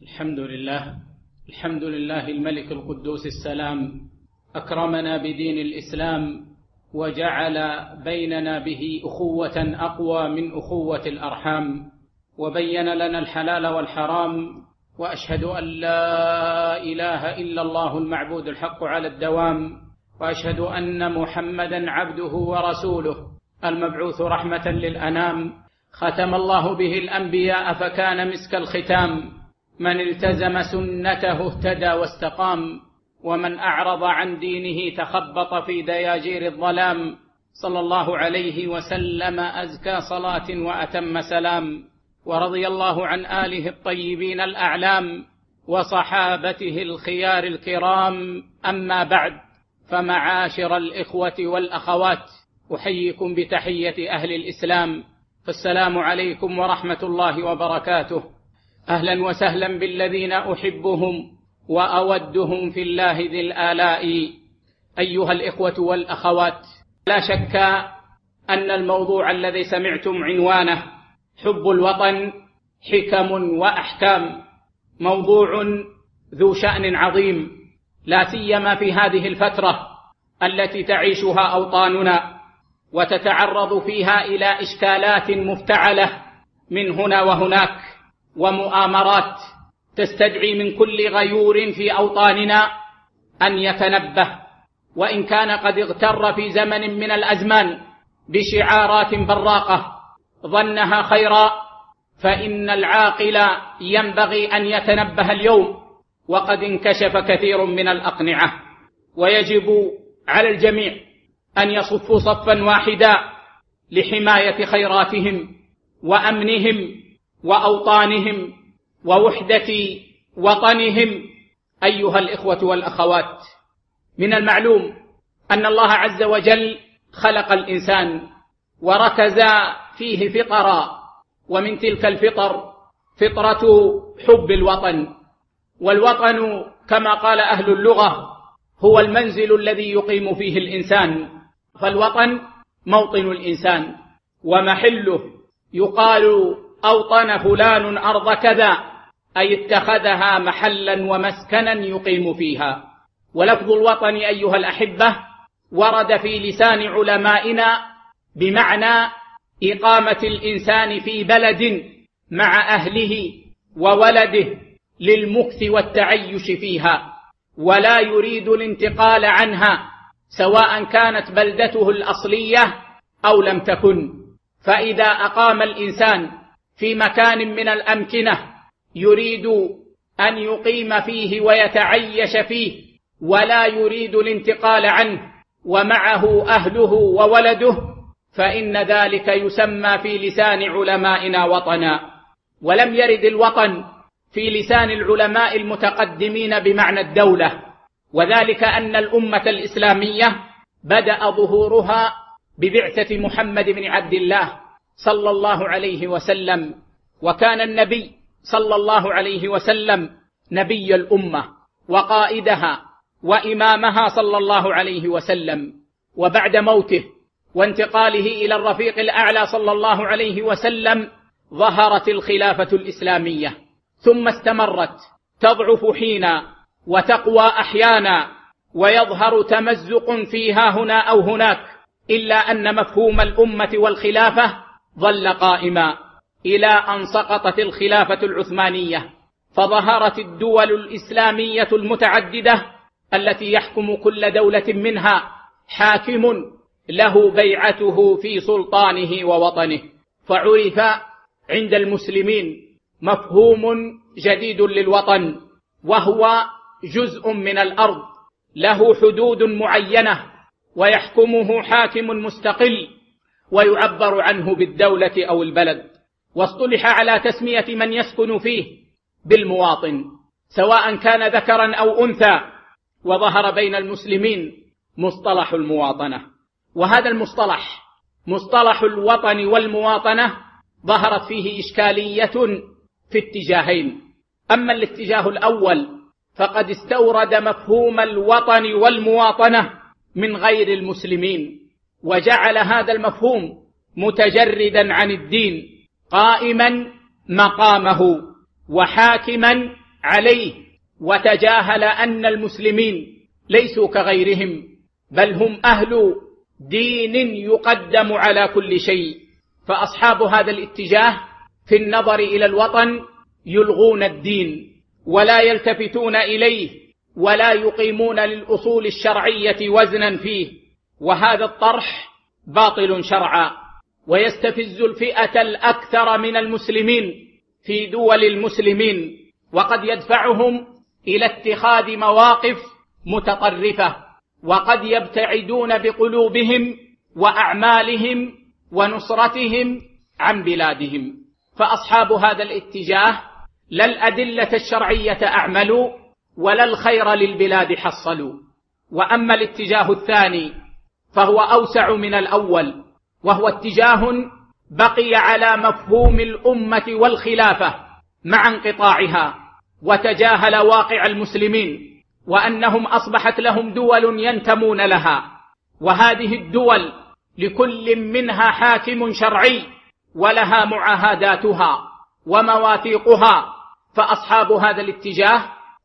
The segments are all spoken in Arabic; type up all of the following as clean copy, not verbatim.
الحمد لله الملك القدوس السلام، أكرمنا بدين الإسلام وجعل بيننا به أخوة أقوى من أخوة الأرحام، وبين لنا الحلال والحرام، وأشهد أن لا إله إلا الله المعبود الحق على الدوام، وأشهد أن محمدا عبده ورسوله المبعوث رحمة للأنام، ختم الله به الأنبياء فكان مسك الختام، من التزم سنته اهتدى واستقام، ومن أعرض عن دينه تخبط في دياجير الظلام، صلى الله عليه وسلم أزكى صلاة وأتم سلام، ورضي الله عن آله الطيبين الأعلام وصحابته الخيار الكرام. أما بعد، فمعاشر الإخوة والأخوات، أحييكم بتحية أهل الإسلام، فالسلام عليكم ورحمة الله وبركاته. أهلا وسهلا بالذين أحبهم وأودهم في الله ذي الآلاء. أيها الإخوة والأخوات، لا شك أن الموضوع الذي سمعتم عنوانه حب الوطن حكم وأحكام موضوع ذو شأن عظيم، لا سيما في هذه الفترة التي تعيشها أوطاننا وتتعرض فيها إلى إشكالات مفتعلة من هنا وهناك، ومؤامرات تستدعي من كل غيور في أوطاننا أن يتنبه، وإن كان قد اغتر في زمن من الأزمان بشعارات براقة ظنها خيرا، فإن العاقل ينبغي أن يتنبه اليوم وقد انكشف كثير من الأقنعة، ويجب على الجميع أن يصفوا صفا واحدا لحماية خيراتهم وأمنهم وأوطانهم ووحدة وطنهم. أيها الإخوة والأخوات، من المعلوم أن الله عز وجل خلق الإنسان وركز فيه فطرا، ومن تلك الفطر فطرة حب الوطن، والوطن كما قال أهل اللغة هو المنزل الذي يقيم فيه الإنسان، فالوطن موطن الإنسان ومحله، يقال أوطن فلان أرض كذا، أي اتخذها محلا ومسكنا يقيم فيها. ولفظ الوطن أيها الأحبة ورد في لسان علمائنا بمعنى إقامة الإنسان في بلد مع أهله وولده للمكث والتعيش فيها، ولا يريد الانتقال عنها سواء كانت بلدته الأصلية أو لم تكن. فإذا أقام الإنسان في مكان من الأمكنة يريد أن يقيم فيه ويتعيش فيه ولا يريد الانتقال عنه ومعه أهله وولده، فإن ذلك يسمى في لسان علمائنا وطنا. ولم يرد الوطن في لسان العلماء المتقدمين بمعنى الدولة، وذلك أن الأمة الإسلامية بدأ ظهورها ببعثة محمد بن عبد الله صلى الله عليه وسلم، وكان النبي صلى الله عليه وسلم نبي الأمة وقائدها وإمامها صلى الله عليه وسلم. وبعد موته وانتقاله إلى الرفيق الأعلى صلى الله عليه وسلم ظهرت الخلافة الإسلامية، ثم استمرت تضعف حينا وتقوى أحيانا، ويظهر تمزق فيها هنا أو هناك، إلا أن مفهوم الأمة والخلافة ظل قائما إلى أن سقطت الخلافة العثمانية، فظهرت الدول الإسلامية المتعددة التي يحكم كل دولة منها حاكم له بيعته في سلطانه ووطنه، فعرف عند المسلمين مفهوم جديد للوطن، وهو جزء من الأرض له حدود معينة ويحكمه حاكم مستقل ويعبر عنه بالدولة أو البلد، واصطلح على تسمية من يسكن فيه بالمواطن سواء كان ذكرا أو أنثى، وظهر بين المسلمين مصطلح المواطنة. وهذا المصطلح مصطلح الوطن والمواطنة ظهرت فيه إشكالية في اتجاهين. أما الاتجاه الأول فقد استورد مفهوم الوطن والمواطنة من غير المسلمين، وجعل هذا المفهوم متجردا عن الدين قائما مقامه وحاكما عليه وتجاهل أن المسلمين ليسوا كغيرهم، بل هم أهل دين يقدم على كل شيء. فأصحاب هذا الاتجاه في النظر إلى الوطن يلغون الدين ولا يلتفتون إليه ولا يقيمون للأصول الشرعية وزنا فيه، وهذا الطرح باطل شرعا ويستفز الفئة الأكثر من المسلمين في دول المسلمين، وقد يدفعهم إلى اتخاذ مواقف متطرفة، وقد يبتعدون بقلوبهم وأعمالهم ونصرتهم عن بلادهم. فأصحاب هذا الاتجاه لا الأدلة الشرعية أعملوا ولا الخير للبلاد حصلوا. وأما الاتجاه الثاني فهو أوسع من الأول، وهو اتجاه بقي على مفهوم الأمة والخلافة مع انقطاعها، وتجاهل واقع المسلمين وأنهم أصبحت لهم دول ينتمون لها، وهذه الدول لكل منها حاكم شرعي ولها معاهداتها ومواثيقها. فأصحاب هذا الاتجاه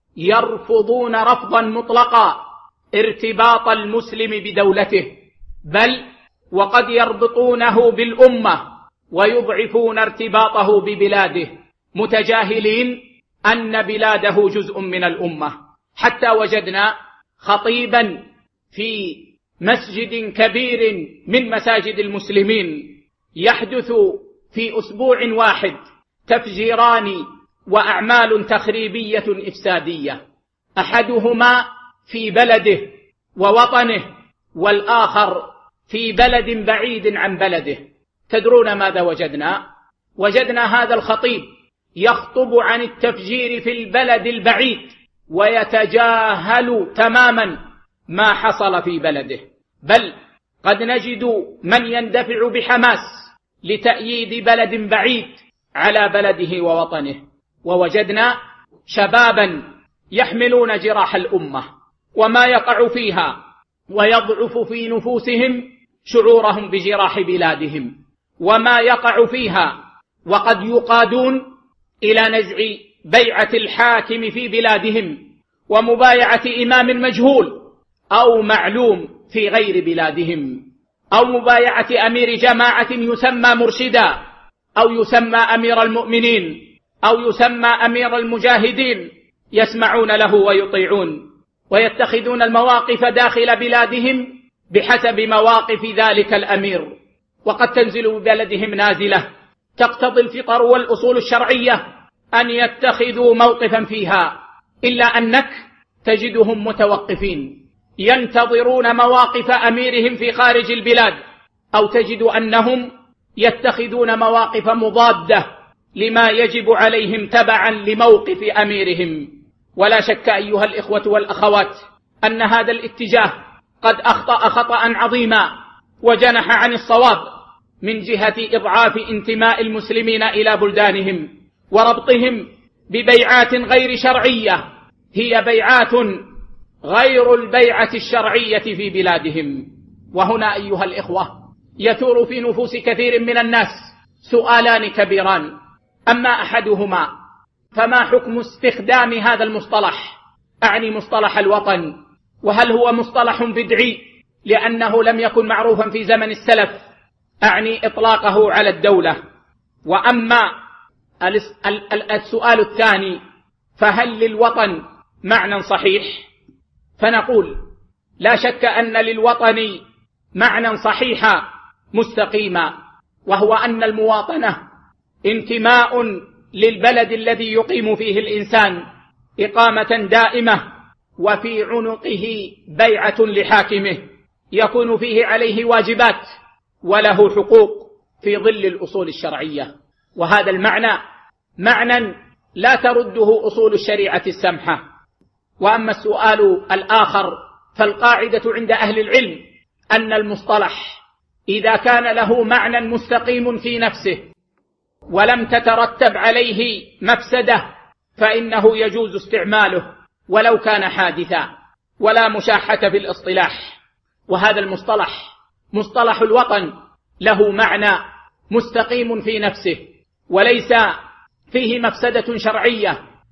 يرفضون رفضا مطلقا ارتباط المسلم بدولته، بل وقد يربطونه بالأمة ويضعفون ارتباطه ببلاده، متجاهلين أن بلاده جزء من الأمة. حتى وجدنا خطيبا في مسجد كبير من مساجد المسلمين يحدث في أسبوع واحد تفجيران وأعمال تخريبية إفسادية، أحدهما في بلده ووطنه والآخر في بلد بعيد عن بلده. تدرون ماذا وجدنا؟ وجدنا هذا الخطيب يخطب عن التفجير في البلد البعيد ويتجاهل تماما ما حصل في بلده، بل قد نجد من يندفع بحماس لتأييد بلد بعيد على بلده ووطنه. ووجدنا شبابا يحملون جراح الأمة وما يقع فيها، ويضعف في نفوسهم شعورهم بجراح بلادهم وما يقع فيها، وقد يقادون إلى نزع بيعة الحاكم في بلادهم ومبايعة إمام مجهول أو معلوم في غير بلادهم، أو مبايعة أمير جماعة يسمى مرشدا أو يسمى أمير المؤمنين أو يسمى أمير المجاهدين، يسمعون له ويطيعون ويتخذون المواقف داخل بلادهم بحسب مواقف ذلك الأمير، وقد تنزل ببلدهم نازلة تقتضي الفطر والأصول الشرعية أن يتخذوا موقفا فيها، إلا أنك تجدهم متوقفين ينتظرون مواقف أميرهم في خارج البلاد، أو تجد أنهم يتخذون مواقف مضادة لما يجب عليهم تبعا لموقف أميرهم. ولا شك أيها الإخوة والأخوات أن هذا الاتجاه قد أخطأ خطأ عظيما وجنح عن الصواب من جهة إضعاف انتماء المسلمين إلى بلدانهم وربطهم ببيعات غير شرعية هي بيعات غير البيعة الشرعية في بلادهم. وهنا أيها الإخوة يثور في نفوس كثير من الناس سؤالان كبيران، أما أحدهما فما حكم استخدام هذا المصطلح، أعني مصطلح الوطن، وهل هو مصطلح بدعي لأنه لم يكن معروفا في زمن السلف، أعني إطلاقه على الدولة؟ وأما السؤال الثاني فهل للوطن معنى صحيح؟ فنقول لا شك أن للوطن معنى صحيحا مستقيما، وهو أن المواطنة انتماء للبلد الذي يقيم فيه الإنسان إقامة دائمة، وفي عنقه بيعة لحاكمه يكون فيه عليه واجبات وله حقوق في ظل الأصول الشرعية. وهذا المعنى معنى لا ترده أصول الشريعة السمحة. وأما السؤال الآخر فالقاعدة عند أهل العلم أن المصطلح إذا كان له معنى مستقيم في نفسه ولم تترتب عليه مفسدة فإنه يجوز استعماله ولو كان حادثا، ولا مشاحة في الاصطلاح. وهذا المصطلح مصطلح الوطن له معنى مستقيم في نفسه وليس فيه مفسدة شرعية،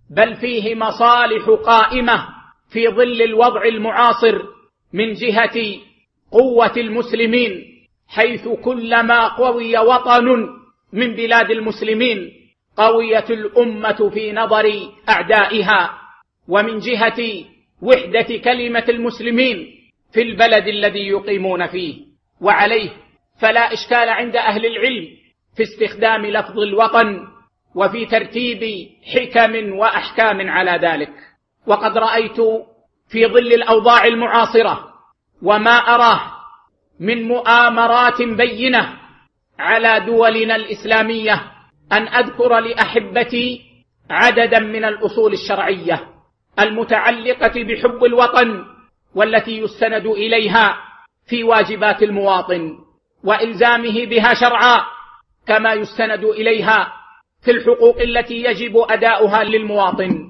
بل فيه مصالح قائمة في ظل الوضع المعاصر من جهة قوة المسلمين، حيث كلما قوي وطن من بلاد المسلمين قويت الأمة في نظر أعدائها، ومن جهة وحدة كلمة المسلمين في البلد الذي يقيمون فيه. وعليه فلا إشكال عند أهل العلم في استخدام لفظ الوطن وفي ترتيب حكم وأحكام على ذلك. وقد رأيت في ظل الأوضاع المعاصرة وما أراه من مؤامرات بينة على دولنا الإسلامية أن أذكر لأحبتي عددا من الأصول الشرعية المتعلقة بحب الوطن، والتي يستند إليها في واجبات المواطن وإلزامه بها شرعا، كما يستند إليها في الحقوق التي يجب أداؤها للمواطن،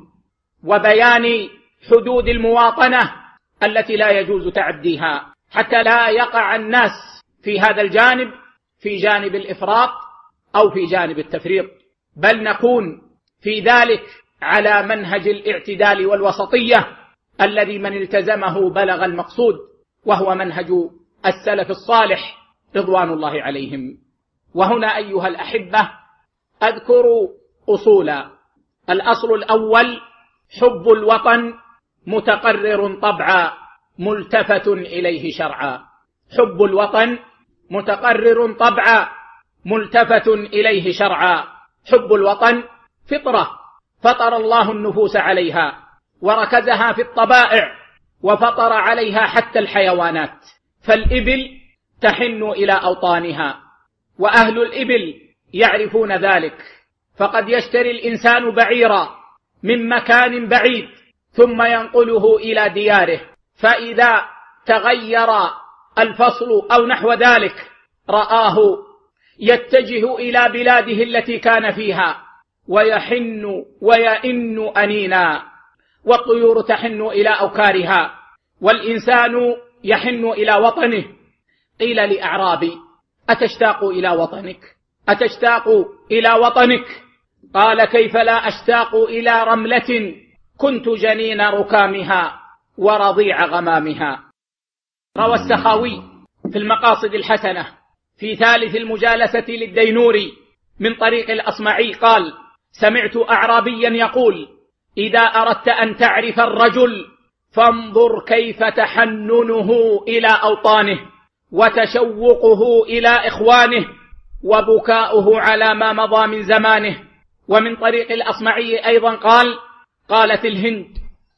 وبيان حدود المواطنة التي لا يجوز تعديها، حتى لا يقع الناس في هذا الجانب في جانب الإفراط أو في جانب التفريط، بل نكون في ذلك على منهج الاعتدال والوسطية الذي من التزمه بلغ المقصود، وهو منهج السلف الصالح رضوان الله عليهم. وهنا أيها الأحبة أذكر أصولا. الأصل الأول: حب الوطن متقرر طبعا ملتفت إليه شرعا. حب الوطن متقرر طبعا ملتفت إليه شرعا. حب الوطن فطرة فطر الله النفوس عليها وركزها في الطبائع، وفطر عليها حتى الحيوانات، فالإبل تحن إلى أوطانها، وأهل الإبل يعرفون ذلك، فقد يشتري الإنسان بعيرا من مكان بعيد ثم ينقله إلى دياره، فإذا تغير الفصل أو نحو ذلك رآه يتجه إلى بلاده التي كان فيها ويحن ويئن أنينا، والطيور تحن إلى أوكارها، والإنسان يحن إلى وطنه. قيل لأعرابي: أتشتاق إلى وطنك؟ أتشتاق إلى وطنك؟ قال: كيف لا أشتاق إلى رملة كنت جنين ركامها ورضيع غمامها. روى السخاوي في المقاصد الحسنة في ثالث المجالسة للدينوري من طريق الأصمعي قال: سمعت أعرابيا يقول: إذا أردت أن تعرف الرجل فانظر كيف تحننه إلى أوطانه وتشوقه إلى إخوانه وبكاؤه على ما مضى من زمانه. ومن طريق الأصمعي أيضا قال: قالت الهند: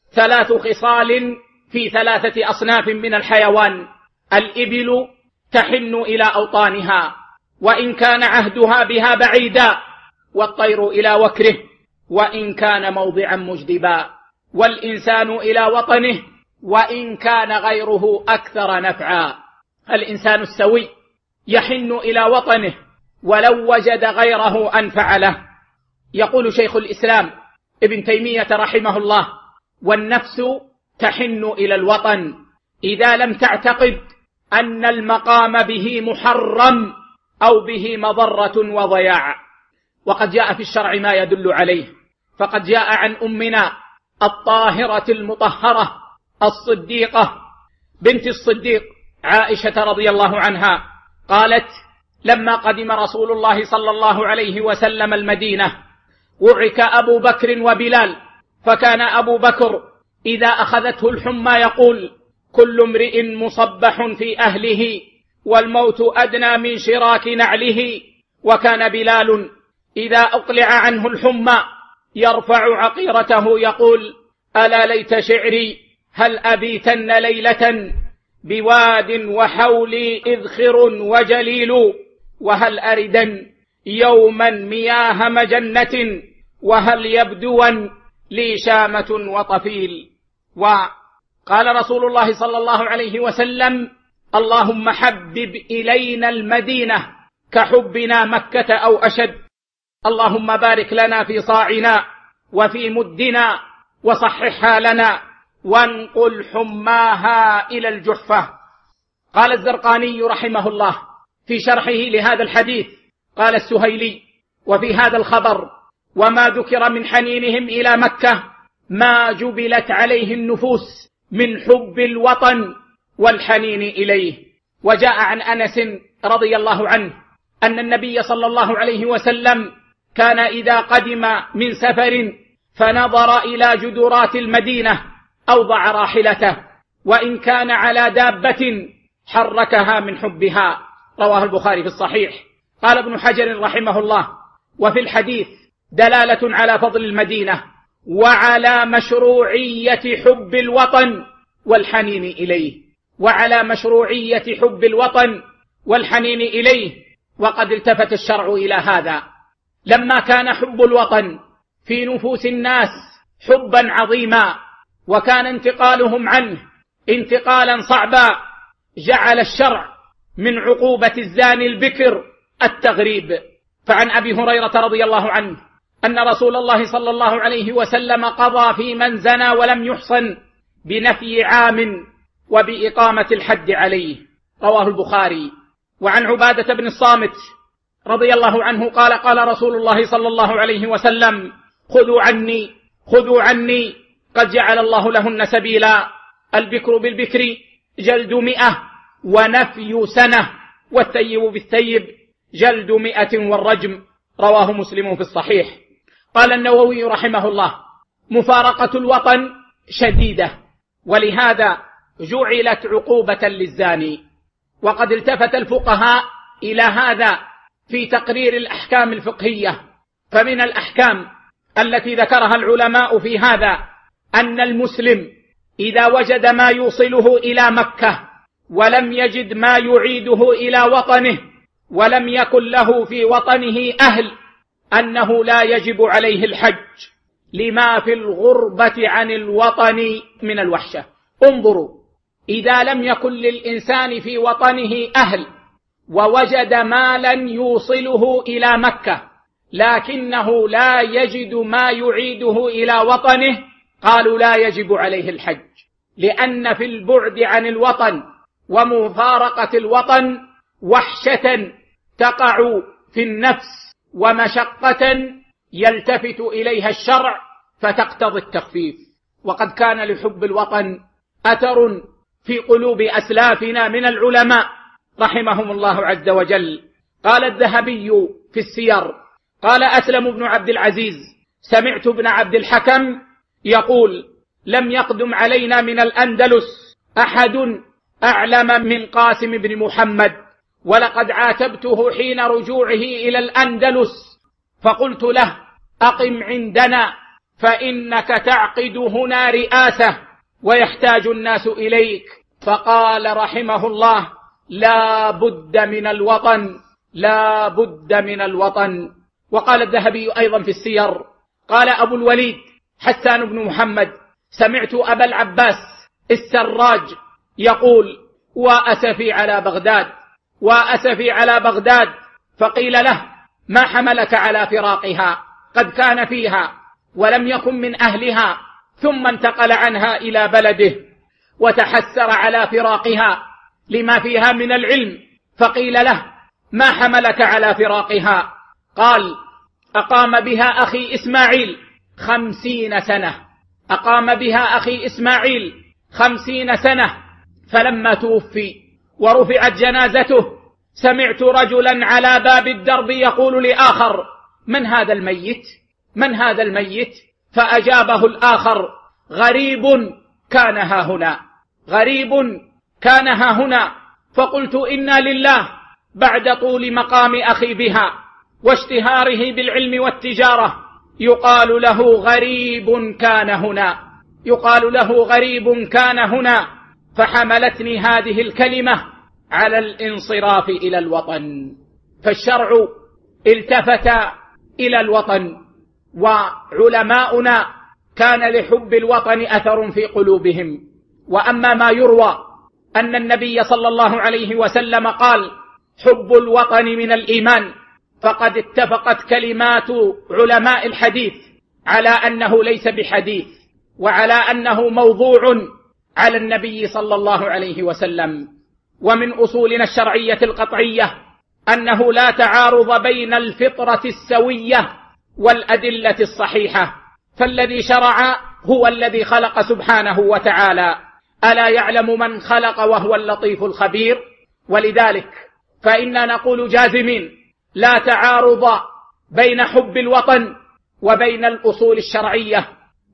3 خصال في 3 أصناف من الحيوان: الإبل تحن إلى أوطانها وإن كان عهدها بها بعيدا، والطير إلى وكره وإن كان موضعا مجدبا، والإنسان إلى وطنه وإن كان غيره أكثر نفعا. الإنسان السوي يحن إلى وطنه ولو وجد غيره أنفع له. يقول شيخ الإسلام ابن تيمية رحمه الله: والنفس تحن إلى الوطن إذا لم تعتقد أن المقام به محرم أو به مضرة وضياع. وقد جاء في الشرع ما يدل عليه، فقد جاء عن أمنا الطاهرة المطهرة الصديقة بنت الصديق عائشة رضي الله عنها قالت: لما قدم رسول الله صلى الله عليه وسلم المدينة وعك أبو بكر وبلال، فكان أبو بكر إذا أخذته الحمى يقول: كل امرئ مصبح في أهله والموت أدنى من شراك نعله. وكان بلال إذا أقلع عنه الحمى يرفع عقيرته يقول: ألا ليت شعري هل أبيتن ليلة بواد وحولي إذخر وجليل، وهل أردن يوما مياه مجنة وهل يبدون لي شامة وطفيل. وقال رسول الله صلى الله عليه وسلم: اللهم حبب إلينا المدينة كحبنا مكة أو أشد، اللهم بارك لنا في صاعنا وفي مدنا وصححها لنا وانقل حماها إلى الجحفة. قال الزرقاني رحمه الله في شرحه لهذا الحديث: قال السهيلي: وفي هذا الخبر وما ذكر من حنينهم إلى مكة ما جبلت عليه النفوس من حب الوطن والحنين إليه. وجاء عن أنس رضي الله عنه أن النبي صلى الله عليه وسلم كان إذا قدم من سفر فنظر إلى جدرات المدينة أوضع راحلته، وإن كان على دابة حركها من حبها. رواه البخاري في الصحيح. قال ابن حجر رحمه الله: وفي الحديث دلالة على فضل المدينة وعلى مشروعية حب الوطن والحنين إليه، وعلى مشروعية حب الوطن والحنين إليه. وقد التفت الشرع إلى هذا لما كان حب الوطن في نفوس الناس حبا عظيما، وكان انتقالهم عنه انتقالا صعبا، جعل الشرع من عقوبة الزاني البكر التغريب. فعن أبي هريرة رضي الله عنه أن رسول الله صلى الله عليه وسلم قضى في من زنى ولم يحصن بنفي عام وبإقامة الحد عليه. رواه البخاري. وعن عبادة بن الصامت رضي الله عنه قال: قال رسول الله صلى الله عليه وسلم: خذوا عني قد جعل الله لهن سبيلا، البكر بالبكر جلد 100 ونفي سنة، والثيب بالثيب جلد 100 والرجم. رواه مسلم في الصحيح. قال النووي رحمه الله: مفارقة الوطن شديدة، ولهذا جعلت عقوبة للزاني. وقد التفت الفقهاء إلى هذا في تقرير الأحكام الفقهية. فمن الأحكام التي ذكرها العلماء في هذا أن المسلم إذا وجد ما يوصله إلى مكة ولم يجد ما يعيده إلى وطنه ولم يكن له في وطنه أهل، أنه لا يجب عليه الحج لما في الغربة عن الوطن من الوحشة. انظروا، إذا لم يكن للإنسان في وطنه أهل ووجد مالا يوصله إلى مكة لكنه لا يجد ما يعيده إلى وطنه، قالوا لا يجب عليه الحج، لأن في البعد عن الوطن ومفارقة الوطن وحشة تقع في النفس ومشقة يلتفت إليها الشرع فتقتضي التخفيف. وقد كان لحب الوطن أثر في قلوب أسلافنا من العلماء رحمهم الله عز وجل. قال الذهبي في السير: قال أسلم بن عبد العزيز: سمعت ابن عبد الحكم يقول: لم يقدم علينا من الأندلس أحد أعلم من قاسم بن محمد، ولقد عاتبته حين رجوعه إلى الأندلس فقلت له: أقم عندنا فإنك تعقد هنا رئاسة ويحتاج الناس إليك. فقال رحمه الله: لا بد من الوطن، لا بد من الوطن. وقال الذهبي أيضا في السير: قال أبو الوليد حسان بن محمد: سمعت أبا العباس السراج يقول: وأسفي على بغداد، وأسفي على بغداد. فقيل له: ما حملك على فراقها؟ قد كان فيها ولم يكن من أهلها، ثم انتقل عنها إلى بلده وتحسر على فراقها لما فيها من العلم. فقيل له: ما حملك على فراقها؟ قال: أقام بها أخي إسماعيل 50 سنة، أقام بها أخي إسماعيل 50 سنة، فلما توفي ورفعت جنازته سمعت رجلا على باب الدرب يقول لآخر: من هذا الميت؟ من هذا الميت؟ فأجابه الآخر: غريب كان ها هنا، غريب كان ها هنا. فقلت: إنا لله، بعد طول مقام أخي بها واشتهاره بالعلم والتجارة يقال له غريب كان هنا، يقال له غريب كان هنا. فحملتني هذه الكلمة على الانصراف إلى الوطن. فالشرع التفت إلى الوطن، وعلماؤنا كان لحب الوطن أثر في قلوبهم. وأما ما يروى أن النبي صلى الله عليه وسلم قال: حب الوطن من الإيمان، فقد اتفقت كلمات علماء الحديث على أنه ليس بحديث، وعلى أنه موضوع على النبي صلى الله عليه وسلم. ومن أصولنا الشرعية القطعية أنه لا تعارض بين الفطرة السوية والأدلة الصحيحة، فالذي شرع هو الذي خلق سبحانه وتعالى. ألا يعلم من خلق وهو اللطيف الخبير؟ ولذلك فإننا نقول جازمين لا تعارض بين حب الوطن وبين الأصول الشرعية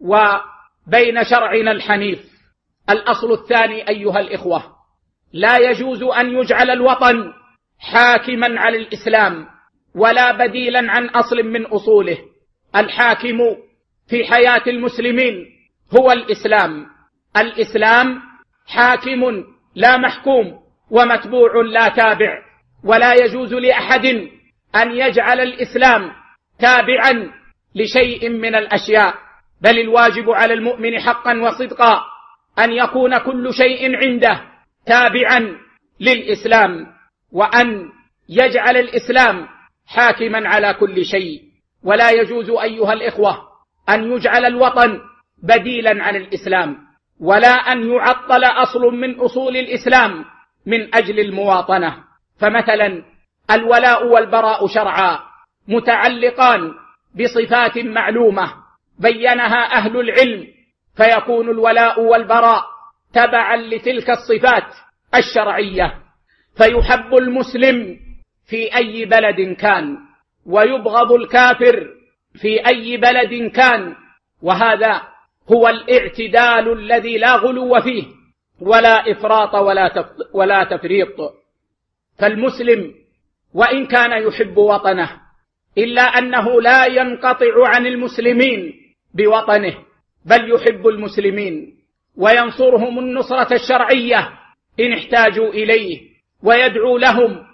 وبين شرعنا الحنيف. الأصل الثاني أيها الإخوة، لا يجوز أن يجعل الوطن حاكما على الإسلام ولا بديلا عن أصل من أصوله. الحاكم في حياة المسلمين هو الإسلام. الإسلام حاكم لا محكوم، ومتبوع لا تابع، ولا يجوز لأحد أن يجعل الإسلام تابعا لشيء من الأشياء، بل الواجب على المؤمن حقا وصدقا أن يكون كل شيء عنده تابعا للإسلام، وأن يجعل الإسلام حاكما على كل شيء. ولا يجوز أيها الإخوة أن يجعل الوطن بديلا عن الإسلام، ولا أن يعطل أصل من أصول الإسلام من أجل المواطنة. فمثلا الولاء والبراء شرعا متعلقان بصفات معلومة بينها أهل العلم، فيكون الولاء والبراء تبعا لتلك الصفات الشرعية، فيحب المسلم في أي بلد كان، ويبغض الكافر في أي بلد كان، وهذا هو الاعتدال الذي لا غلو فيه ولا إفراط ولا تفريط. فالمسلم وإن كان يحب وطنه إلا أنه لا ينقطع عن المسلمين بوطنه، بل يحب المسلمين وينصرهم النصرة الشرعية إن احتاجوا إليه، ويدعو لهم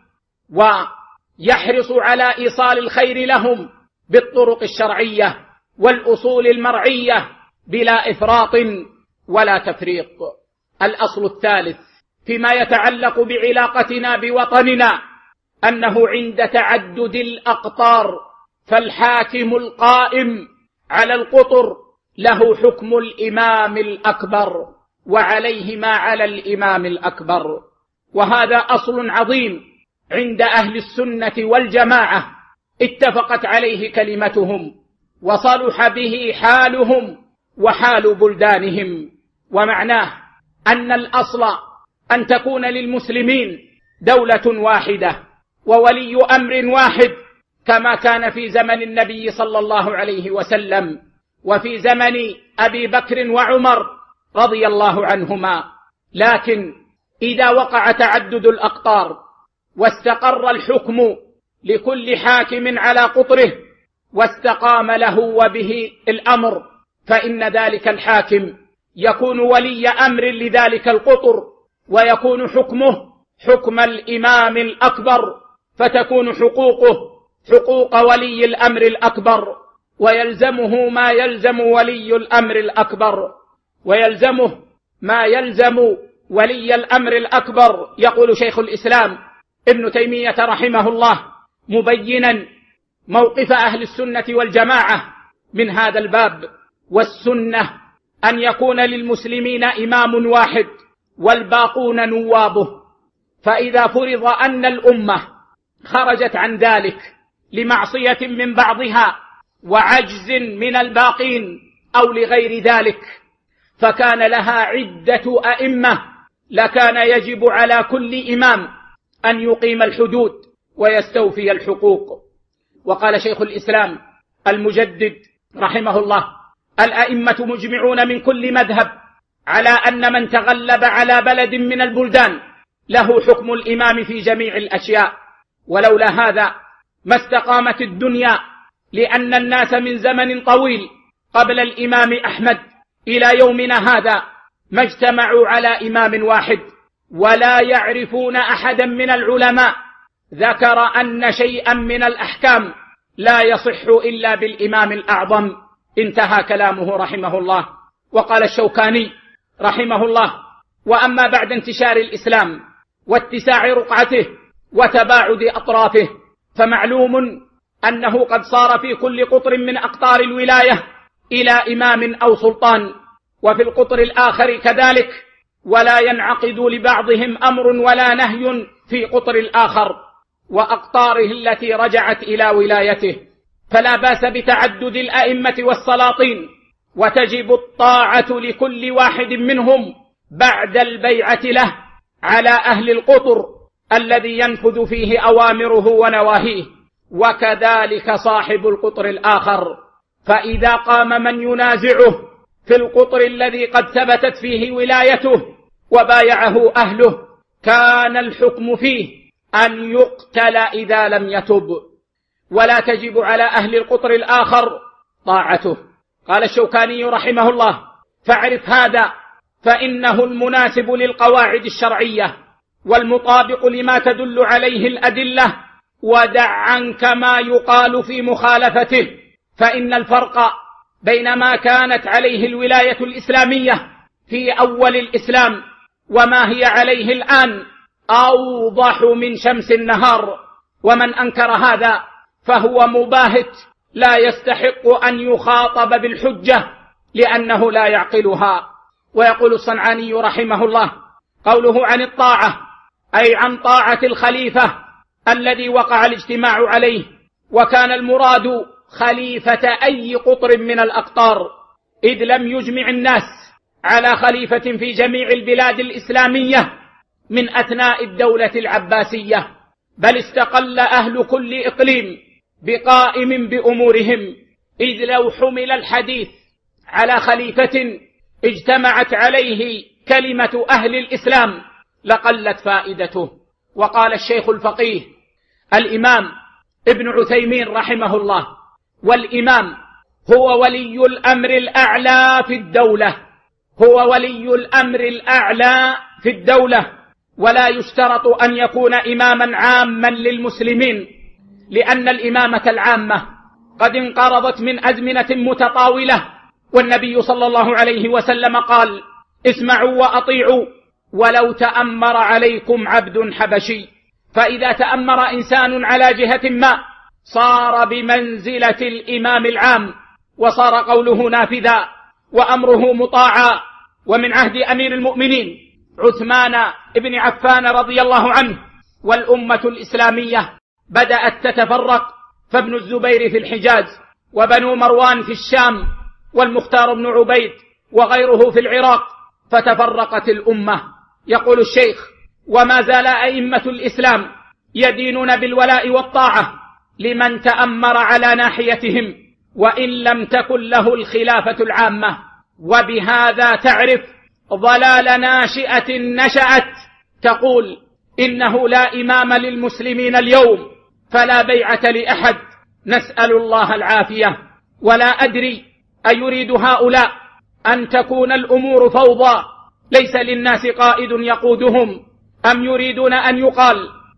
ويحرص على إيصال الخير لهم بالطرق الشرعية والأصول المرعية بلا إفراط ولا تفريط. الأصل الثالث فيما يتعلق بعلاقتنا بوطننا أنه عند تعدد الأقطار فالحاكم القائم على القطر له حكم الإمام الأكبر، وعليه ما على الإمام الأكبر. وهذا أصل عظيم عند أهل السنة والجماعة اتفقت عليه كلمتهم وصلح به حالهم وحال بلدانهم. ومعناه أن الأصل أن تكون للمسلمين دولة واحدة وولي أمر واحد، كما كان في زمن النبي صلى الله عليه وسلم وفي زمن أبي بكر وعمر رضي الله عنهما. لكن إذا وقع تعدد الأقطار واستقر الحكم لكل حاكم على قطره واستقام له وبه الأمر، فإن ذلك الحاكم يكون ولي أمر لذلك القطر، ويكون حكمه حكم الإمام الأكبر، فتكون حقوقه حقوق ولي الأمر الأكبر، ويلزمه ما يلزم ولي الأمر الأكبر، ويلزمه ما يلزم ولي الأمر الأكبر. يقول شيخ الإسلام ابن تيمية رحمه الله مبينا موقف أهل السنة والجماعة من هذا الباب: والسنة أن يكون للمسلمين إمام واحد والباقون نوابه، فإذا فرض أن الأمة خرجت عن ذلك لمعصية من بعضها وعجز من الباقين أو لغير ذلك فكان لها عدة أئمة، لكان يجب على كل إمام أن يقيم الحدود ويستوفي الحقوق. وقال شيخ الإسلام المجدد رحمه الله: الأئمة مجمعون من كل مذهب على أن من تغلب على بلد من البلدان له حكم الإمام في جميع الأشياء، ولولا هذا ما استقامت الدنيا، لأن الناس من زمن طويل قبل الإمام أحمد إلى يومنا هذا ما اجتمعوا على إمام واحد، ولا يعرفون أحدا من العلماء ذكر أن شيئا من الأحكام لا يصح إلا بالإمام الأعظم. انتهى كلامه رحمه الله. وقال الشوكاني رحمه الله: وأما بعد انتشار الإسلام واتساع رقعته وتباعد أطرافه فمعلوم أنه قد صار في كل قطر من أقطار الولاية إلى إمام أو سلطان، وفي القطر الآخر كذلك، ولا ينعقد لبعضهم أمر ولا نهي في قطر الآخر وأقطاره التي رجعت إلى ولايته. فلا باس بتعدد الأئمة والسلاطين، وتجب الطاعة لكل واحد منهم بعد البيعة له على أهل القطر الذي ينفذ فيه أوامره ونواهيه، وكذلك صاحب القطر الآخر. فإذا قام من ينازعه في القطر الذي قد ثبتت فيه ولايته وبايعه أهله، كان الحكم فيه أن يقتل إذا لم يتب، ولا تجب على أهل القطر الآخر طاعته. قال الشوكاني رحمه الله: فاعرف هذا فإنه المناسب للقواعد الشرعية والمطابق لما تدل عليه الأدلة، ودع عنك ما يقال في مخالفته، فإن الفرق بين ما كانت عليه الولاية الإسلامية في أول الإسلام وما هي عليه الآن أوضح من شمس النهار، ومن أنكر هذا فهو مباهت لا يستحق أن يخاطب بالحجة لأنه لا يعقلها. ويقول الصنعاني رحمه الله: قوله عن الطاعة أي عن طاعة الخليفة الذي وقع الاجتماع عليه، وكان المراد خليفة أي قطر من الأقطار، إذ لم يجمع الناس على خليفة في جميع البلاد الإسلامية من أثناء الدولة العباسية، بل استقل أهل كل إقليم بقائم بأمورهم، إذ لو حمل الحديث على خليفة اجتمعت عليه كلمة أهل الإسلام لقلت فائدته. وقال الشيخ الفقيه الإمام ابن عثيمين رحمه الله: والإمام هو ولي الأمر الأعلى في الدولة، هو ولي الأمر الأعلى في الدولة، ولا يشترط أن يكون إماما عاما للمسلمين، لأن الإمامة العامة قد انقرضت من أزمنة متطاولة، والنبي صلى الله عليه وسلم قال: اسمعوا وأطيعوا ولو تأمر عليكم عبد حبشي. فإذا تأمر إنسان على جهة ما صار بمنزلة الإمام العام، وصار قوله نافذا وأمره مطاعا. ومن عهد أمير المؤمنين عثمان بن عفان رضي الله عنه والأمة الإسلامية بدأت تتفرق، فابن الزبير في الحجاز، وبنو مروان في الشام، والمختار بن عبيد وغيره في العراق، فتفرقت الأمة. يقول الشيخ: وما زال أئمة الإسلام يدينون بالولاء والطاعة لمن تأمر على ناحيتهم، وإن لم تكن له الخلافة العامة. وبهذا تعرف ضلال ناشئة نشأت تقول إنه لا إمام للمسلمين اليوم فلا بيعة لأحد، نسأل الله العافية. ولا أدري أيريد هؤلاء أن تكون الأمور فوضى ليس للناس قائد يقودهم، أم يريدون أن يقال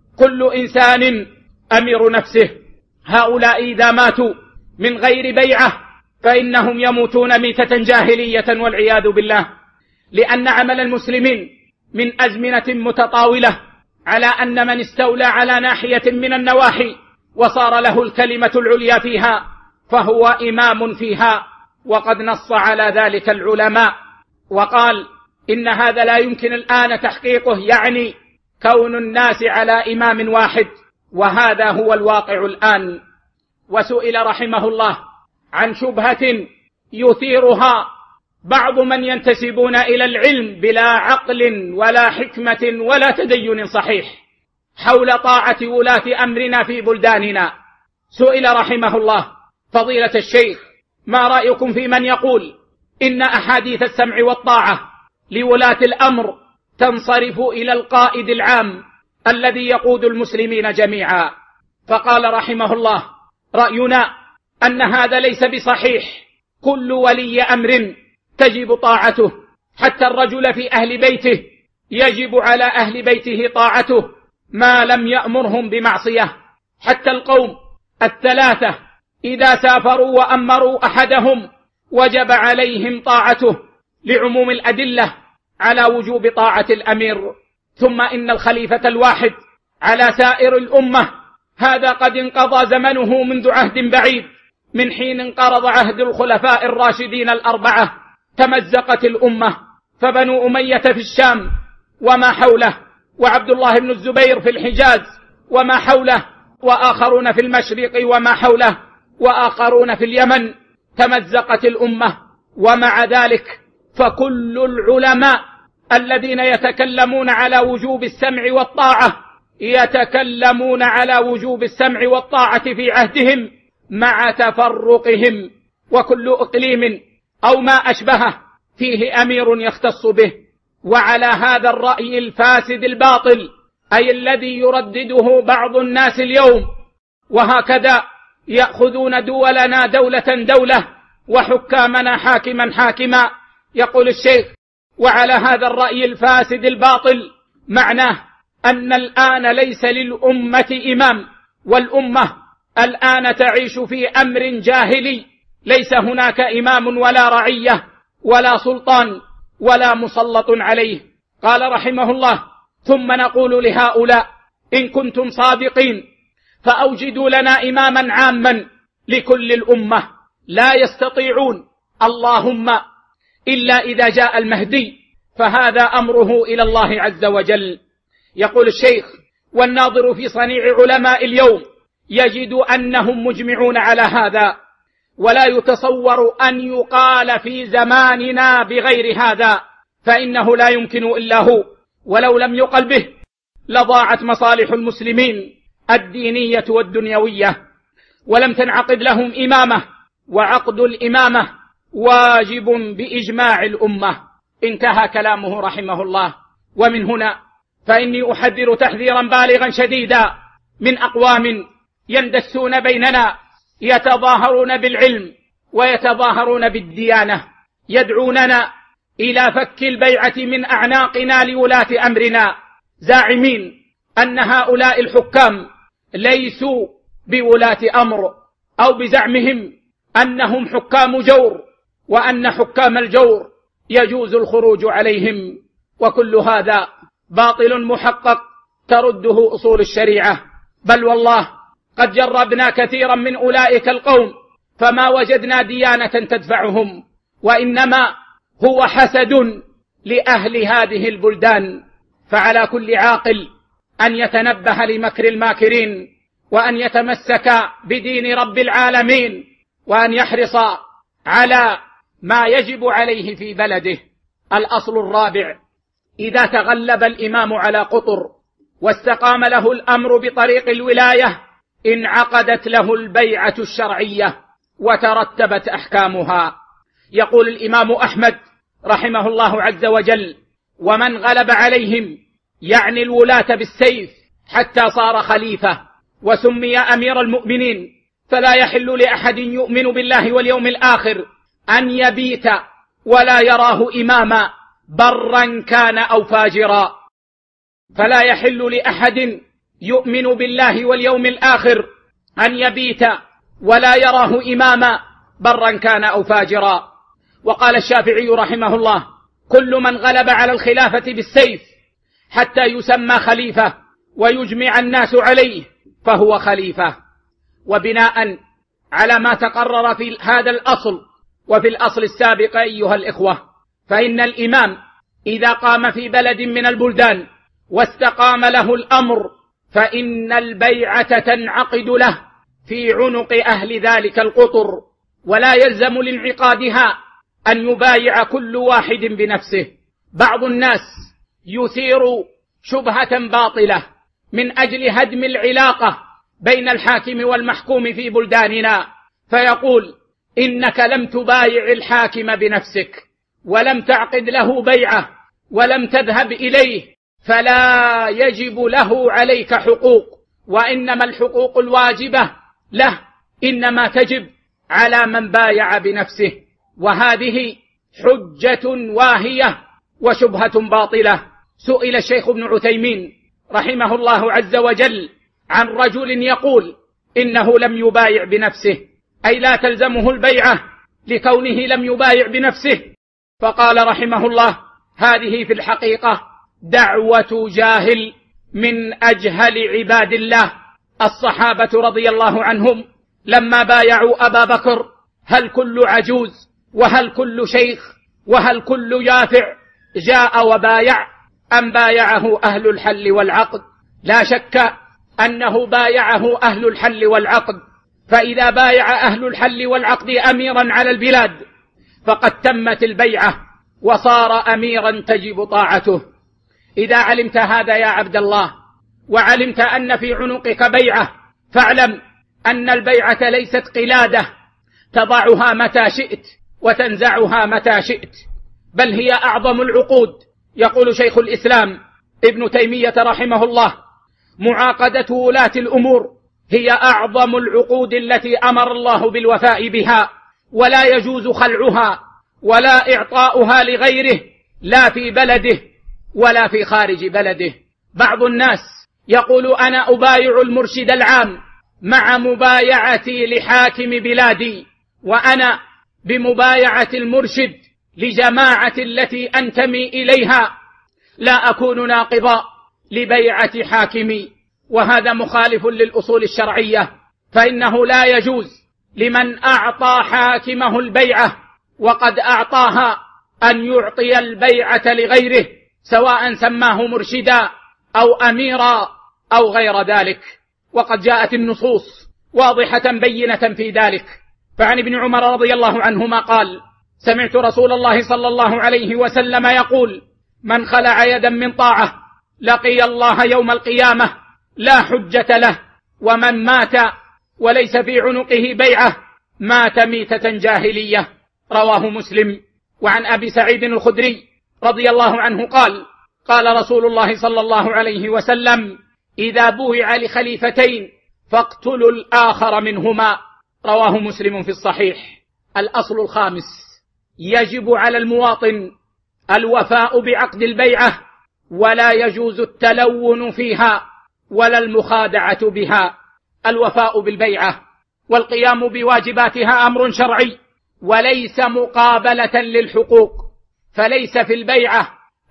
كل إنسان أمير نفسه؟ هؤلاء إذا ماتوا من غير بيعة فإنهم يموتون ميتة جاهلية والعياذ بالله، لأن عمل المسلمين من أزمنة متطاولة على أن من استولى على ناحية من النواحي وصار له الكلمة العليا فيها فهو إمام فيها، وقد نص على ذلك العلماء وقال إن هذا لا يمكن الآن تحقيقه، يعني كون الناس على إمام واحد، وهذا هو الواقع الآن. وسئل رحمه الله عن شبهة يثيرها بعض من ينتسبون إلى العلم بلا عقل ولا حكمة ولا تدين صحيح حول طاعة ولاة أمرنا في بلداننا. سئل رحمه الله: فضيلة الشيخ، ما رأيكم في من يقول إن أحاديث السمع والطاعة لولاة الأمر تنصرف إلى القائد العام الذي يقود المسلمين جميعا؟ فقال رحمه الله: رأينا أن هذا ليس بصحيح، كل ولي أمر تجب طاعته، حتى الرجل في أهل بيته يجب على أهل بيته طاعته ما لم يأمرهم بمعصية، حتى القوم الثلاثة إذا سافروا وأمروا أحدهم وجب عليهم طاعته لعموم الأدلة على وجوب طاعة الأمير. ثم إن الخليفة الواحد على سائر الأمة هذا قد انقضى زمنه منذ عهد بعيد، من حين انقرض عهد الخلفاء الراشدين الأربعة تمزقت الأمة، فبنو أمية في الشام وما حوله، وعبد الله بن الزبير في الحجاز وما حوله، وآخرون في المشرق وما حوله، وآخرون في اليمن، تمزقت الأمة. ومع ذلك فكل العلماء الذين يتكلمون على وجوب السمع والطاعة يتكلمون على وجوب السمع والطاعة في عهدهم مع تفرقهم، وكل إقليم أو ما أشبهه فيه أمير يختص به. وعلى هذا الرأي الفاسد الباطل، أي الذي يردده بعض الناس اليوم، وهكذا يأخذون دولنا دولة دولة وحكامنا حاكما حاكما، يقول الشيخ: وعلى هذا الرأي الفاسد الباطل معناه أن الآن ليس للأمة إمام، والأمة الآن تعيش في أمر جاهلي، ليس هناك إمام ولا رعية ولا سلطان ولا مسلط عليه. قال رحمه الله: ثم نقول لهؤلاء: إن كنتم صادقين فأوجدوا لنا إماما عاما لكل الأمة، لا يستطيعون اللهم إلا إذا جاء المهدي، فهذا أمره إلى الله عز وجل. يقول الشيخ: والناظر في صنيع علماء اليوم يجد أنهم مجمعون على هذا، ولا يتصور أن يقال في زماننا بغير هذا، فإنه لا يمكن إلا هو، ولو لم يقل به لضاعت مصالح المسلمين الدينية والدنيوية، ولم تنعقد لهم إمامة، وعقد الإمامة واجب بإجماع الأمة. انتهى كلامه رحمه الله. ومن هنا فإني أحذر تحذيرا بالغا شديدا من أقوام يندسون بيننا، يتظاهرون بالعلم ويتظاهرون بالديانة، يدعوننا إلى فك البيعة من أعناقنا لولاة أمرنا، زاعمين أن هؤلاء الحكام ليسوا بولاة أمر، أو بزعمهم أنهم حكام جور، وأن حكام الجور يجوز الخروج عليهم. وكل هذا باطل محقق ترده أصول الشريعة. بل والله قد جربنا كثيرا من أولئك القوم فما وجدنا ديانة تدفعهم، وإنما هو حسد لأهل هذه البلدان. فعلى كل عاقل أن يتنبه لمكر الماكرين، وأن يتمسك بدين رب العالمين، وأن يحرص على ما يجب عليه في بلده. الأصل الرابع: إذا تغلب الإمام على قطر واستقام له الأمر بطريق الولاية انعقدت له البيعة الشرعية وترتبت أحكامها. يقول الإمام أحمد رحمه الله عز وجل: ومن غلب عليهم، يعني الولاة بالسيف، حتى صار خليفة وسمي أمير المؤمنين، فلا يحل لأحد يؤمن بالله واليوم الآخر أن يبيت ولا يراه إماما برا كان أو فاجرا. فلا يحل لأحد يؤمن بالله واليوم الآخر أن يبيت ولا يراه إماما برا كان أو فاجرا. وقال الشافعي رحمه الله: كل من غلب على الخلافة بالسيف حتى يسمى خليفة ويجمع الناس عليه فهو خليفة. وبناء على ما تقرر في هذا الأصل وفي الأصل السابق أيها الإخوة، فإن الإمام إذا قام في بلد من البلدان واستقام له الأمر فإن البيعة تنعقد له في عنق أهل ذلك القطر، ولا يلزم لانعقادها أن يبايع كل واحد بنفسه. بعض الناس يثير شبهة باطلة من أجل هدم العلاقة بين الحاكم والمحكوم في بلداننا، فيقول: إنك لم تبايع الحاكم بنفسك ولم تعقد له بيعة ولم تذهب إليه، فلا يجب له عليك حقوق، وإنما الحقوق الواجبة له إنما تجب على من بايع بنفسه. وهذه حجة واهية وشبهة باطلة. سئل الشيخ ابن عثيمين رحمه الله عز وجل عن رجل يقول إنه لم يبايع بنفسه، أي لا تلزمه البيعة لكونه لم يبايع بنفسه، فقال رحمه الله: هذه في الحقيقة دعوة جاهل من أجهل عباد الله. الصحابة رضي الله عنهم لما بايعوا أبا بكر، هل كل عجوز وهل كل شيخ وهل كل يافع جاء وبايع، أم بايعه أهل الحل والعقد؟ لا شك أنه بايعه أهل الحل والعقد، فإذا بايع أهل الحل والعقد أميرا على البلاد فقد تمت البيعة وصار أميرا تجب طاعته. إذا علمت هذا يا عبد الله وعلمت أن في عنقك بيعة، فاعلم أن البيعة ليست قلادة تضعها متى شئت وتنزعها متى شئت، بل هي أعظم العقود. يقول شيخ الإسلام ابن تيمية رحمه الله: معاقدة ولاة الأمور هي أعظم العقود التي أمر الله بالوفاء بها، ولا يجوز خلعها ولا إعطاؤها لغيره، لا في بلده ولا في خارج بلده. بعض الناس يقول: أنا أبايع المرشد العام مع مبايعتي لحاكم بلادي، وأنا بمبايعة المرشد لجماعة التي أنتمي إليها لا أكون ناقضا لبيعة حاكمي. وهذا مخالف للأصول الشرعية، فإنه لا يجوز لمن أعطى حاكمه البيعة وقد أعطاها أن يعطي البيعة لغيره، سواء سماه مرشدا أو أميرا أو غير ذلك. وقد جاءت النصوص واضحة بينة في ذلك. فعن ابن عمر رضي الله عنهما قال: سمعت رسول الله صلى الله عليه وسلم يقول: من خلع يدا من طاعة لقي الله يوم القيامة لا حجة له، ومن مات وليس في عنقه بيعة مات ميتة جاهلية. رواه مسلم. وعن أبي سعيد الخدري رضي الله عنه قال: قال رسول الله صلى الله عليه وسلم: إذا بويع لخليفتين فاقتلوا الآخر منهما. رواه مسلم في الصحيح. الأصل الخامس: يجب على المواطن الوفاء بعقد البيعة، ولا يجوز التلون فيها ولا المخادعة بها. الوفاء بالبيعة والقيام بواجباتها أمر شرعي وليس مقابلة للحقوق، فليس في البيعة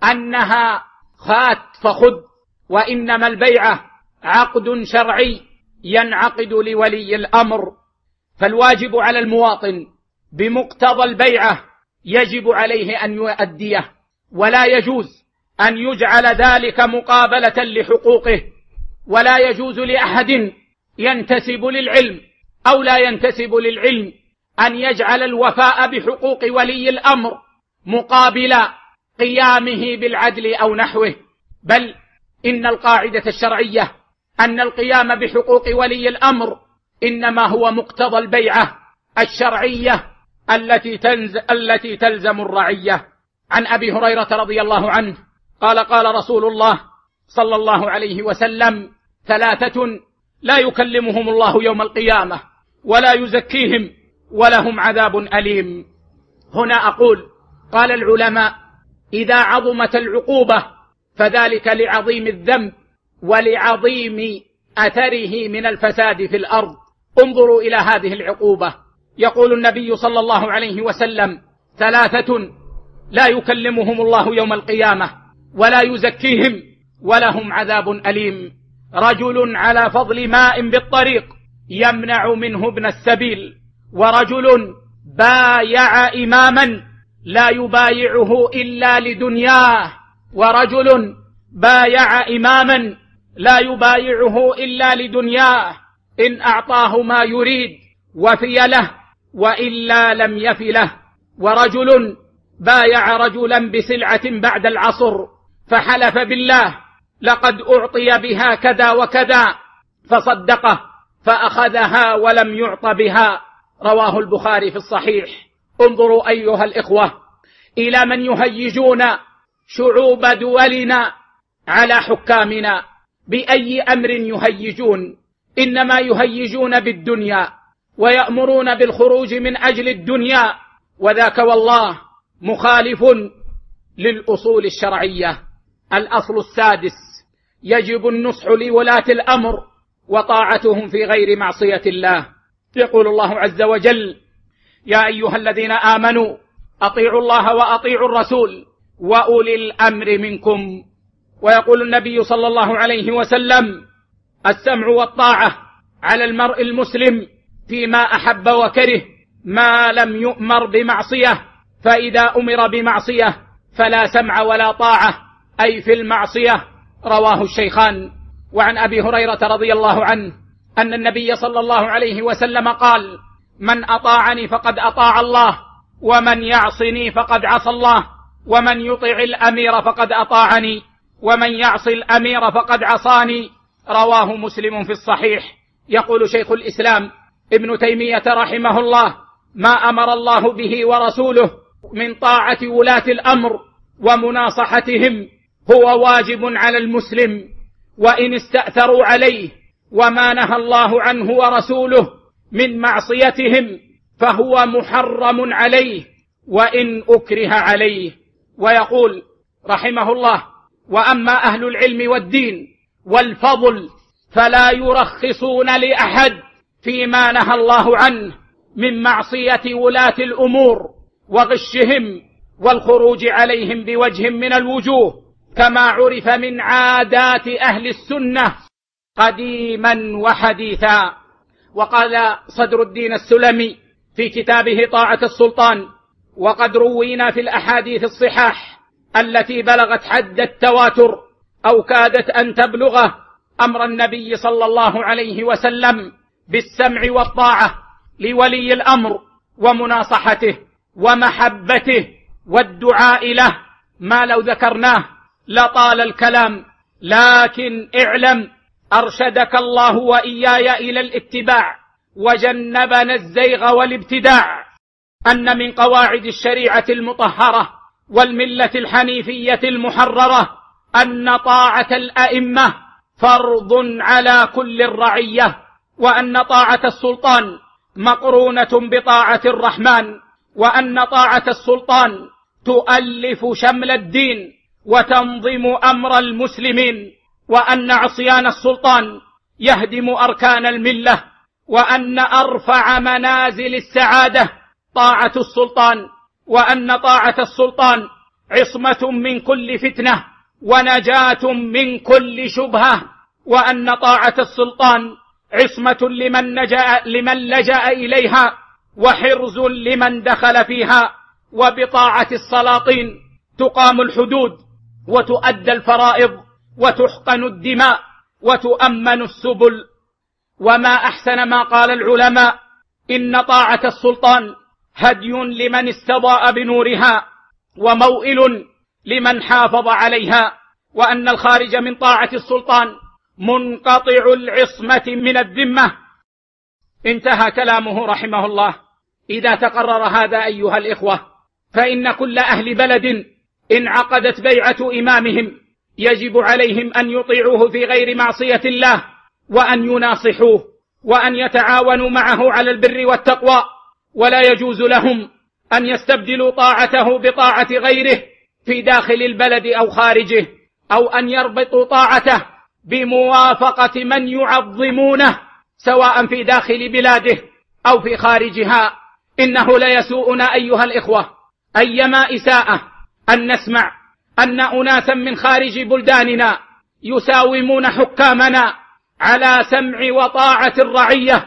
أنها خات فخذ، وإنما البيعة عقد شرعي ينعقد لولي الأمر. فالواجب على المواطن بمقتضى البيعة يجب عليه أن يؤديه، ولا يجوز أن يجعل ذلك مقابلة لحقوقه. ولا يجوز لأحد ينتسب للعلم أو لا ينتسب للعلم أن يجعل الوفاء بحقوق ولي الأمر مقابل قيامه بالعدل أو نحوه، بل إن القاعدة الشرعية أن القيام بحقوق ولي الأمر إنما هو مقتضى البيعة الشرعية التي تلزم الرعية. عن أبي هريرة رضي الله عنه قال: قال رسول الله صلى الله عليه وسلم: ثلاثة لا يكلمهم الله يوم القيامة ولا يزكيهم ولهم عذاب أليم. هنا أقول: قال العلماء: إذا عظمت العقوبة فذلك لعظيم الذنب ولعظيم أثره من الفساد في الأرض. انظروا إلى هذه العقوبة. يقول النبي صلى الله عليه وسلم: ثلاثة لا يكلمهم الله يوم القيامة ولا يزكيهم ولهم عذاب أليم: رجل على فضل ماء بالطريق يمنع منه ابن السبيل، ورجل بايع إماما لا يبايعه إلا لدنياه، ورجل بايع إماما لا يبايعه إلا لدنياه، إن أعطاه ما يريد وفي له وإلا لم يف له، ورجل بايع رجلا بسلعة بعد العصر فحلف بالله لقد أعطي بها كذا وكذا فصدقه فأخذها ولم يعط بها. رواه البخاري في الصحيح. انظروا أيها الإخوة إلى من يهيجون شعوب دولنا على حكامنا. بأي أمر يهيجون؟ إنما يهيجون بالدنيا ويأمرون بالخروج من أجل الدنيا، وذاك والله مخالف للأصول الشرعية. الأصل السادس: يجب النصح لولاة الأمر وطاعتهم في غير معصية الله. يقول الله عز وجل: يا أيها الذين آمنوا أطيعوا الله وأطيعوا الرسول وأولي الأمر منكم. ويقول النبي صلى الله عليه وسلم: السمع والطاعة على المرء المسلم فيما أحب وكره ما لم يؤمر بمعصية، فإذا أمر بمعصية فلا سمع ولا طاعة، أي في المعصية. رواه الشيخان. وعن أبي هريرة رضي الله عنه أن النبي صلى الله عليه وسلم قال: من أطاعني فقد أطاع الله، ومن يعصني فقد عصى الله، ومن يطع الأمير فقد أطاعني، ومن يعص الأمير فقد عصاني. رواه مسلم في الصحيح. يقول شيخ الإسلام ابن تيمية رحمه الله: ما أمر الله به ورسوله من طاعة ولاة الأمر ومناصحتهم هو واجب على المسلم وإن استأثروا عليه، وما نهى الله عنه ورسوله من معصيتهم فهو محرم عليه وإن أكره عليه. ويقول رحمه الله: وأما أهل العلم والدين والفضل فلا يرخصون لأحد فيما نهى الله عنه من معصية ولاة الأمور وغشهم والخروج عليهم بوجه من الوجوه، كما عرف من عادات أهل السنة قديما وحديثا. وقال صدر الدين السلمي في كتابه طاعة السلطان: وقد روينا في الأحاديث الصحاح التي بلغت حد التواتر أو كادت أن تبلغه أمر النبي صلى الله عليه وسلم بالسمع والطاعة لولي الأمر ومناصحته ومحبته والدعاء له، ما لو ذكرناه لطال الكلام، لكن اعلم أرشدك الله وإياي إلى الاتباع وجنبنا الزيغ والابتداع أن من قواعد الشريعة المطهرة والملة الحنيفية المحررة أن طاعة الأئمة فرض على كل الرعية، وأن طاعة السلطان مقرونة بطاعة الرحمن، وأن طاعة السلطان تؤلف شمل الدين وتنظم أمر المسلمين، وأن عصيان السلطان يهدم أركان الملة، وأن أرفع منازل السعادة طاعة السلطان، وأن طاعة السلطان عصمة من كل فتنة ونجاة من كل شبهة، وأن طاعة السلطان عصمة لمن لجأ إليها وحرز لمن دخل فيها. وبطاعة السلاطين تقام الحدود وتؤدى الفرائض وتحقن الدماء وتؤمن السبل. وما أحسن ما قال العلماء: إن طاعة السلطان هدي لمن استضاء بنورها وموئل لمن حافظ عليها، وأن الخارج من طاعة السلطان منقطع العصمة من الذمة. انتهى كلامه رحمه الله. إذا تقرر هذا أيها الإخوة، فإن كل أهل بلد انعقدت بيعة إمامهم يجب عليهم أن يطيعوه في غير معصية الله، وأن يناصحوه، وأن يتعاونوا معه على البر والتقوى، ولا يجوز لهم أن يستبدلوا طاعته بطاعة غيره في داخل البلد أو خارجه، أو أن يربطوا طاعته بموافقة من يعظمونه سواء في داخل بلاده أو في خارجها. إنه ليسوءنا أيها الإخوة أيما إساءة أن نسمع أن أناسا من خارج بلداننا يساومون حكامنا على سمع وطاعة الرعية،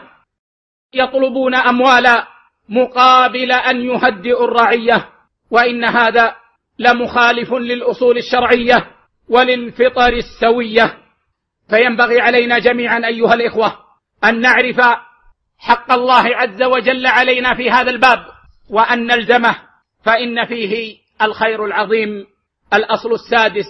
يطلبون أموالا مقابل أن يهدئوا الرعية، وإن هذا لمخالف للأصول الشرعية وللفطر السوية. فينبغي علينا جميعا أيها الإخوة أن نعرف حق الله عز وجل علينا في هذا الباب وأن نلزمه، فإن فيه الخير العظيم. الأصل السادس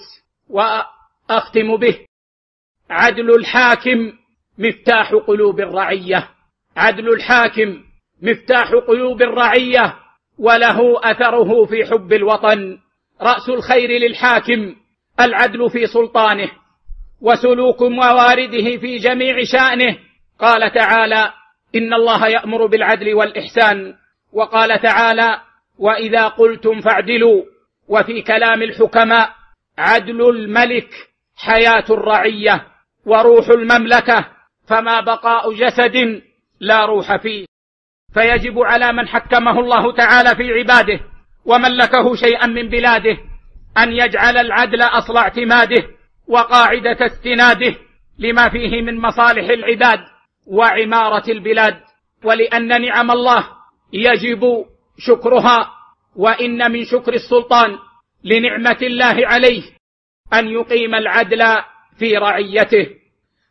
وأختم به: عدل الحاكم مفتاح قلوب الرعية. عدل الحاكم مفتاح قلوب الرعية وله أثره في حب الوطن. رأس الخير للحاكم العدل في سلطانه وسلوك موارده في جميع شأنه. قال تعالى: إن الله يأمر بالعدل والإحسان. وقال تعالى: وإذا قلتم فاعدلوا. وفي كلام الحكماء: عدل الملك حياة الرعية وروح المملكة، فما بقاء جسد لا روح فيه. فيجب على من حكمه الله تعالى في عباده وملكه شيئا من بلاده أن يجعل العدل أصل اعتماده وقاعدة استناده لما فيه من مصالح العباد وعمارة البلاد، ولأن نعم الله يجب شكرها، وإن من شكر السلطان لنعمة الله عليه أن يقيم العدل في رعيته.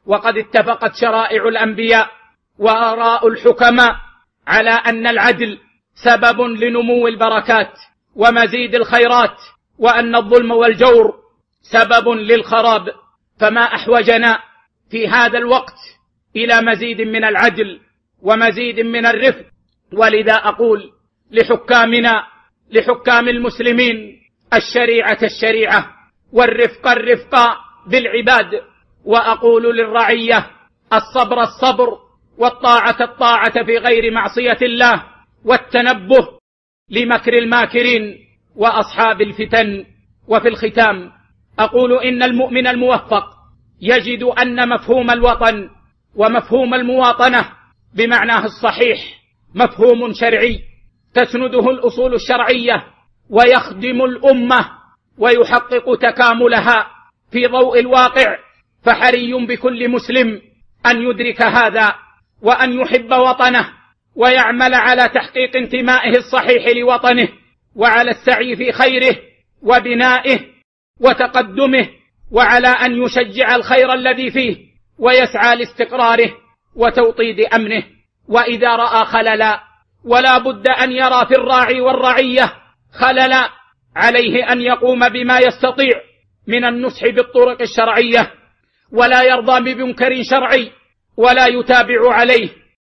وقد اتفقت شرائع الأنبياء وآراء الحكماء على أن العدل سبب لنمو البركات ومزيد الخيرات، وأن الظلم والجور سبب للخراب. فما أحوجنا في هذا الوقت إلى مزيد من العدل ومزيد من الرفق. ولذا أقول لحكامنا، لحكام المسلمين: الشريعة الشريعة، والرفق الرفق بالعباد. وأقول للرعية: الصبر الصبر، والطاعة الطاعة في غير معصية الله، والتنبه لمكر الماكرين وأصحاب الفتن. وفي الختام أقول إن المؤمن الموفق يجد أن مفهوم الوطن ومفهوم المواطنة بمعناه الصحيح مفهوم شرعي تسنده الأصول الشرعية، ويخدم الأمة ويحقق تكاملها في ضوء الواقع. فحري بكل مسلم أن يدرك هذا، وأن يحب وطنه، ويعمل على تحقيق انتمائه الصحيح لوطنه، وعلى السعي في خيره وبنائه وتقدمه، وعلى أن يشجع الخير الذي فيه، ويسعى لاستقراره وتوطيد أمنه. وإذا رأى خللا، ولا بد أن يرى في الراعي والرعية خللا، عليه أن يقوم بما يستطيع من النصح بالطرق الشرعية، ولا يرضى بمنكر شرعي ولا يتابع عليه،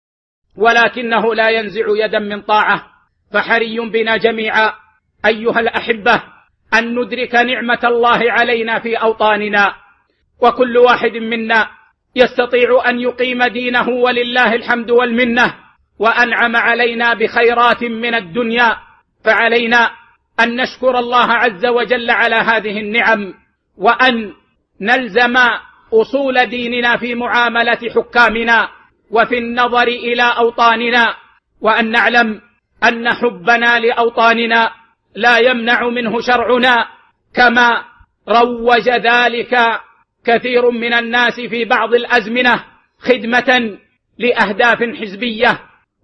ولكنه لا ينزع يدا من طاعة. فحري بنا جميعا أيها الأحبة أن ندرك نعمة الله علينا في أوطاننا، وكل واحد منا يستطيع أن يقيم دينه ولله الحمد والمنة، وأنعم علينا بخيرات من الدنيا. فعلينا أن نشكر الله عز وجل على هذه النعم، وأن نلزم أصول ديننا في معاملة حكامنا وفي النظر إلى أوطاننا، وأن نعلم أن حبنا لأوطاننا لا يمنع منه شرعنا، كما روج ذلك كثير من الناس في بعض الأزمنة خدمة لأهداف حزبية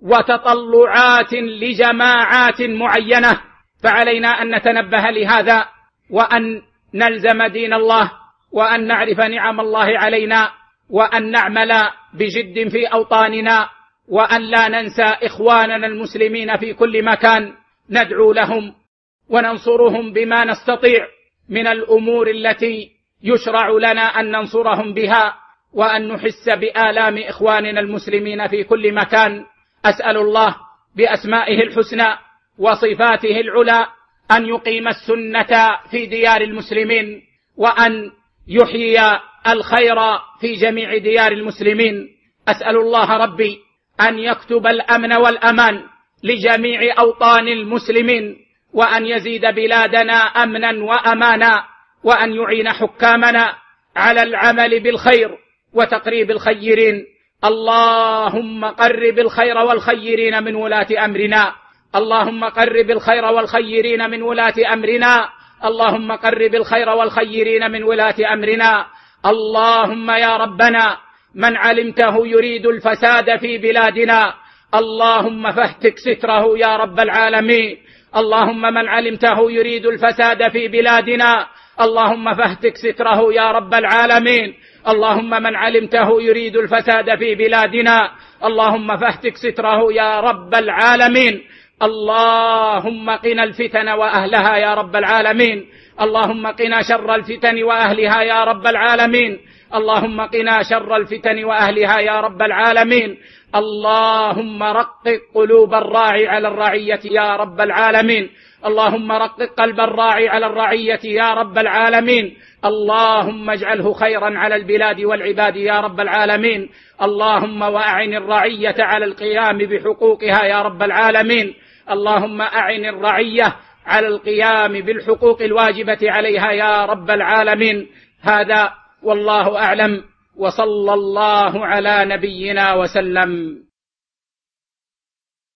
وتطلعات لجماعات معينة. فعلينا أن نتنبه لهذا، وأن نلزم دين الله، وأن نعرف نعم الله علينا، وأن نعمل بجد في أوطاننا، وأن لا ننسى إخواننا المسلمين في كل مكان، ندعو لهم وننصرهم بما نستطيع من الأمور التي يشرع لنا أن ننصرهم بها، وأن نحس بآلام إخواننا المسلمين في كل مكان. أسأل الله بأسمائه الحسنى وصفاته العلى أن يقيم السنة في ديار المسلمين، وأن يحيي الخير في جميع ديار المسلمين. أسأل الله ربي أن يكتب الأمن والأمان لجميع أوطان المسلمين، وأن يزيد بلادنا أمنا وأمانا، وأن يعين حكامنا على العمل بالخير وتقريب الخيرين. اللهم قرب الخير والخيرين من ولاة أمرنا، اللهم قرب الخير والخيرين من ولاة أمرنا، اللهم قرب الخير والخيرين من ولاة أمرنا. اللهم يا ربنا من علمته يريد الفساد في بلادنا اللهم فاهتك ستره يا رب العالمين. اللهم من علمته يريد الفساد في بلادنا اللهم فاهتك ستره يا رب العالمين. اللهم من علمته يريد الفساد في بلادنا اللهم فاهتك ستره يا رب العالمين. اللهم قنا الفتن وأهلها يا رب العالمين. اللهم قنا شر الفتن وأهلها يا رب العالمين. اللهم قنا شر الفتن وأهلها يا رب العالمين. اللهم رقق قلوب الراعي على الرعية يا رب العالمين. اللهم رقق قلب الراعي على الرعية يا رب العالمين. اللهم اجعله خيرا على البلاد والعباد يا رب العالمين. اللهم وأعن الرعية على القيام بحقوقها يا رب العالمين. اللهم أعن الرعية على القيام بالحقوق الواجبة عليها يا رب العالمين. هذا والله أعلم، وصلى الله على نبينا وسلم.